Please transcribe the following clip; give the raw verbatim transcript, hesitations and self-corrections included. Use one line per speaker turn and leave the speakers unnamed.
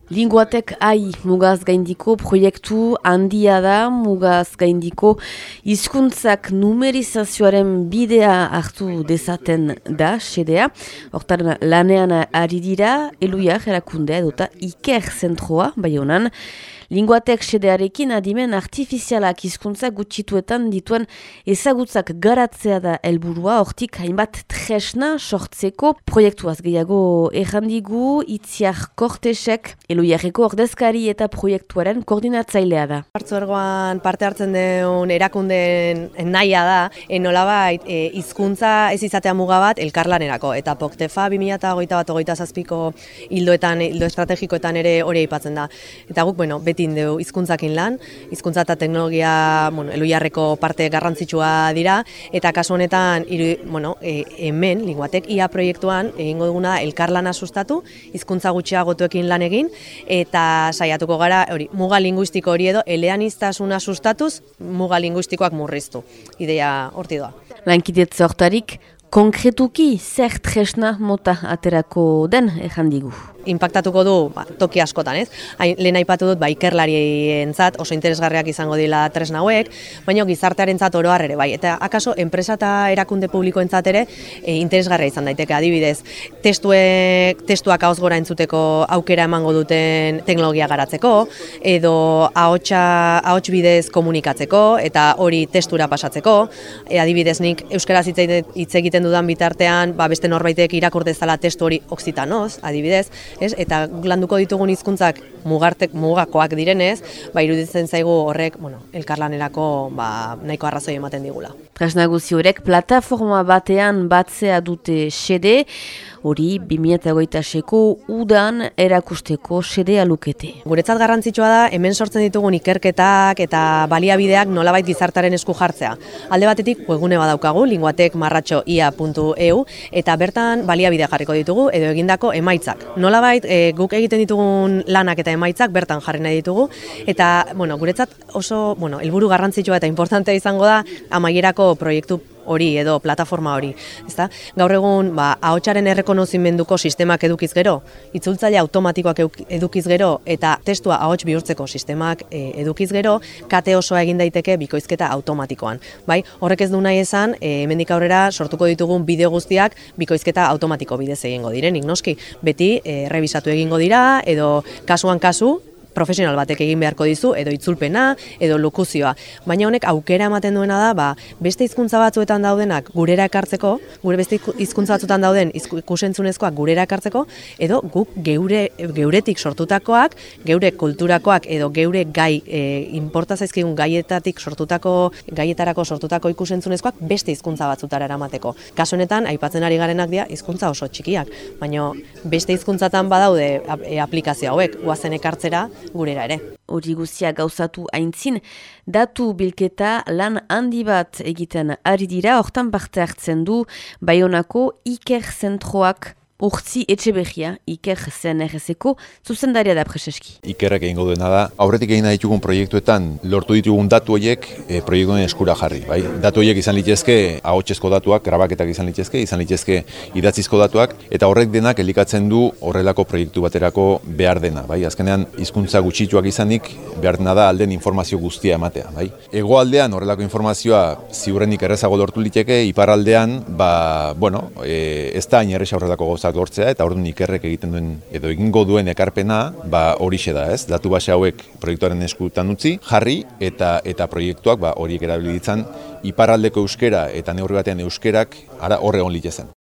Linguatek ai mugaz gaindiko proiektu handia da, mugaz gaindiko hizkuntzak numerizazioaren bidea hartu dezaten da, xedea. Hortaren lanean ari dira, Eluiar erakundea edota Iker zentroa, bai honan. Linguatek xedearekin adimen artifizialak hizkuntza gutxituetan dituen ezagutzak garatzea da helburua, hortik hainbat tresna sortzeko proiektuaz gehiago errandigu Itziar Kortesek, Eluiarreko ordezkari eta proiektuaren koordinatzailea da.
Partzuergoan parte hartzen duen erakundeen nahia da, nolabait hizkuntza ez izatea muga bat elkarlanerako, eta Poktefa bi mila hogeita bat hogeita zazpiko hildoetan, hildo estrategikoetan ere hori aipatzen da. Eta guk, bueno, beti indeu hizkuntzakin lan, hizkuntza eta teknologia, bueno, Eluiarreko parte garrantzitsua dira, eta kasu honetan, iru, bueno, e, hemen, Linguatek ia proiektuan egingo duguna elkarlana sustatu, hizkuntza gutxiagotuekin lan egin, eta saiatuko gara, hori, muga linguistiko hori edo, eleaniztasuna sustatuz, muga linguistikoak murriztu. Ideia horti doa.
Lankidetza hortarik, konkretuki zer tresna mota aterako den errandigu.
Inpaktatuko du ba, toki askotan, ez? Hain, lehen aipatu dut ba, ikerlarientzat oso interesgarriak izango dira tresna hauek, baina gizartearentzat oro har ere bai. Eta akaso enpresa eta erakunde publikoentzat ere e, interesgarria izan daiteke, adibidez, testuek, testuak ahots gora entzuteko aukera emango duten teknologia garatzeko, edo ahotsa, ahots bidez komunikatzeko eta hori testura pasatzeko. E, adibidez, nik euskaraz hitz egiten dudan bitartean, ba, beste norbaitek irakur dezala testu hori oksitanoz, adibidez. Ez? Eta landuko ditugun hizkuntzak mugartek mugakoak direnez, ba iruditzen zaigu horrek, bueno, elkarlanerako ba nahiko arrazoi ematen digula.
Tresna guzti horrek plataforma batean batzea dute xede, hori bi mila hogeita seiko udan erakusteko xedea lukete.
Guretzat garrantzitsua da hemen sortzen ditugun ikerketak eta baliabideak nolabait gizartaren esku jartzea. Alde batetik webgune badaukagu, linguatek marratxo ia puntu e u, eta bertan baliabide jarriko ditugu edo egindako emaitzak. Nolabait e, guk egiten ditugun lanak eta emaitzak bertan jarri nahi ditugu, eta bueno, guretzat oso bueno, helburu garrantzitsua eta importantea izango da amaierako proiektu hori edo plataforma hori, ezta? Gaur egun, ba, ahotsaren errekonozimenduko sistemak edukiz gero, itzultzaile automatikoak edukiz gero eta testua ahots bihurtzeko sistemak e, edukiz gero, kate osoa egin daiteke bikoizketa automatikoan, bai? Horrek ez du nahi esan, e, hemendik aurrera sortuko ditugun bideo guztiak bikoizketa automatiko bidez egingo direnik, noski, beti e, errebisatu egingo dira edo kasuan kasu profesional batek egin beharko dizu, edo itzulpena, edo lokuzioa. Baina honek aukera ematen duena da, ba, beste hizkuntza batzuetan daudenak gurera ekartzeko, gure beste hizkuntza batzuetan dauden ikusentzunezkoak gurera ekartzeko, edo guk geure, geuretik sortutakoak, geure kulturakoak, edo geure gai, e, inporta zaizkigun gaietatik sortutako, gaietarako sortutako ikusentzunezkoak beste hizkuntza batzutara eramateko. Kasu honetan, aipatzen ari garenak dira hizkuntza oso txikiak, baina beste hizkuntzatan badaude e, aplikazio hauek, goazen ekartzera, gurera ere.
Hori guztia gauzatu aintzin, datu bilketa lan handi bat egiten ari dira, hortan parte hartzen du Baionako Iker zentroak Urtzi Etxeberria, Iker C N R S-eko zuzendaria da Preseski.
Ikerrek egingo duena da, aurretik egin ditugun proiektuetan lortu ditugun datu horiek e, proiektuen eskura jarri. Bai? Datu horiek izan litezke ahotsezko datuak, grabaketak izan litezke, izan litezke idatzizko datuak, eta horrek denak elikatzen du horrelako proiektu baterako behar dena. Bai? Azkenean, hizkuntza gutxituak izanik behar dena da alden informazio guztia ematea. Bai? Hegoaldean horrelako informazioa ziurrenik errezago lortu liteke, iparraldean, ba, bueno, e, ez da hain erresa horrelako gauza lortzea, eta orduan Ikerrek egiten duen edo egingo duen ekarpena, ba horixe da, ez? Datu base hauek proiektuaren eskutan utzi, jarri eta eta proiektuak ba horiek erabili ditzan iparraldeko euskera eta neurri batean euskerak ara hor egon litezen.